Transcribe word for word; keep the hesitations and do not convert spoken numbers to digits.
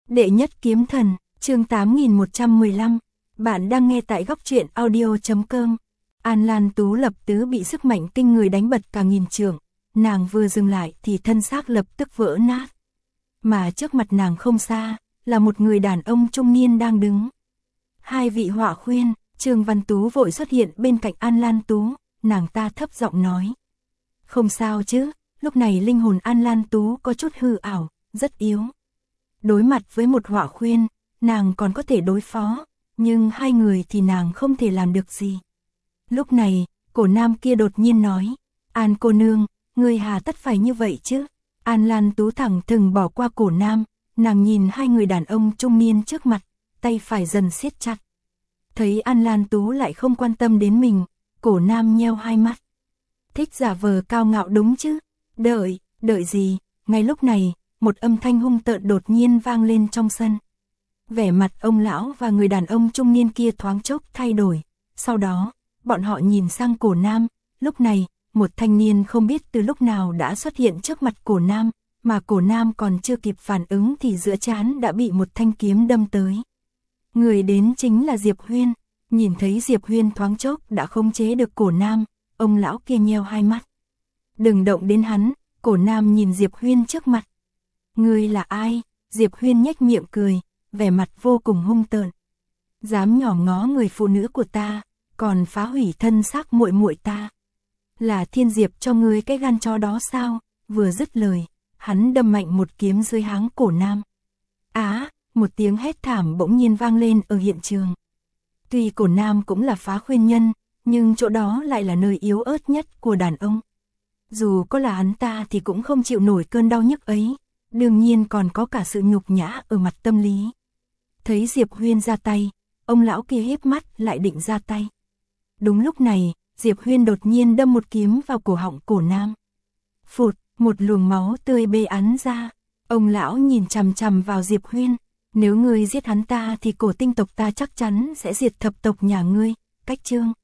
Đệ nhất kiếm thần, chương tám nghìn một trăm mười lăm. Bạn đang nghe tại góc truyện audio chấm com. An Lan Tú lập tứ bị sức mạnh kinh người đánh bật cả nghìn trượng, nàng vừa dừng lại thì thân xác lập tức vỡ nát. Mà trước mặt nàng không xa, là một người đàn ông trung niên đang đứng. Hai vị họa khuyên, Trương Văn Tú vội xuất hiện bên cạnh An Lan Tú, nàng ta thấp giọng nói. Không sao chứ, lúc này linh hồn An Lan Tú có chút hư ảo, rất yếu. Đối mặt với một họa khuyên, nàng còn có thể đối phó, nhưng hai người thì nàng không thể làm được gì. Lúc này, cổ nam kia đột nhiên nói, An cô nương, người hà tất phải như vậy chứ? An Lan Tú thẳng thừng bỏ qua cổ nam, nàng nhìn hai người đàn ông trung niên trước mặt, tay phải dần siết chặt. Thấy An Lan Tú lại không quan tâm đến mình, cổ nam nheo hai mắt. Thích giả vờ cao ngạo đúng chứ? Đợi, đợi gì? Ngay lúc này, một âm thanh hung tợn đột nhiên vang lên trong sân. Vẻ mặt ông lão và người đàn ông trung niên kia thoáng chốc thay đổi. Sau đó, bọn họ nhìn sang cổ nam. Lúc này, một thanh niên không biết từ lúc nào đã xuất hiện trước mặt cổ nam, mà cổ nam còn chưa kịp phản ứng thì giữa trán đã bị một thanh kiếm đâm tới. Người đến chính là Diệp Huyên. Nhìn thấy Diệp Huyên thoáng chốc đã khống chế được cổ nam, ông lão kia nheo hai mắt. Đừng động đến hắn. Cổ nam nhìn Diệp Huyên trước mặt. Ngươi là ai? Diệp Huyên nhếch miệng cười, vẻ mặt vô cùng hung tợn. Dám nhỏ ngó người phụ nữ của ta, còn phá hủy thân xác muội muội ta. Là Thiên Diệp cho ngươi cái gan chó đó sao? Vừa dứt lời, hắn đâm mạnh một kiếm dưới háng cổ nam. Á, một tiếng hét thảm bỗng nhiên vang lên ở hiện trường. Tuy cổ nam cũng là phá khuyên nhân, nhưng chỗ đó lại là nơi yếu ớt nhất của đàn ông. Dù có là hắn ta thì cũng không chịu nổi cơn đau nhức ấy. Đương nhiên còn có cả sự nhục nhã ở mặt tâm lý. Thấy Diệp Huyên ra tay, ông lão kia híp mắt lại định ra tay. Đúng lúc này, Diệp Huyên đột nhiên đâm một kiếm vào cổ họng cổ nam. Phụt, một luồng máu tươi bê ắn ra. Ông lão nhìn chằm chằm vào Diệp Huyên. Nếu ngươi giết hắn ta thì cổ tinh tộc ta chắc chắn sẽ diệt thập tộc nhà ngươi. Cách chương.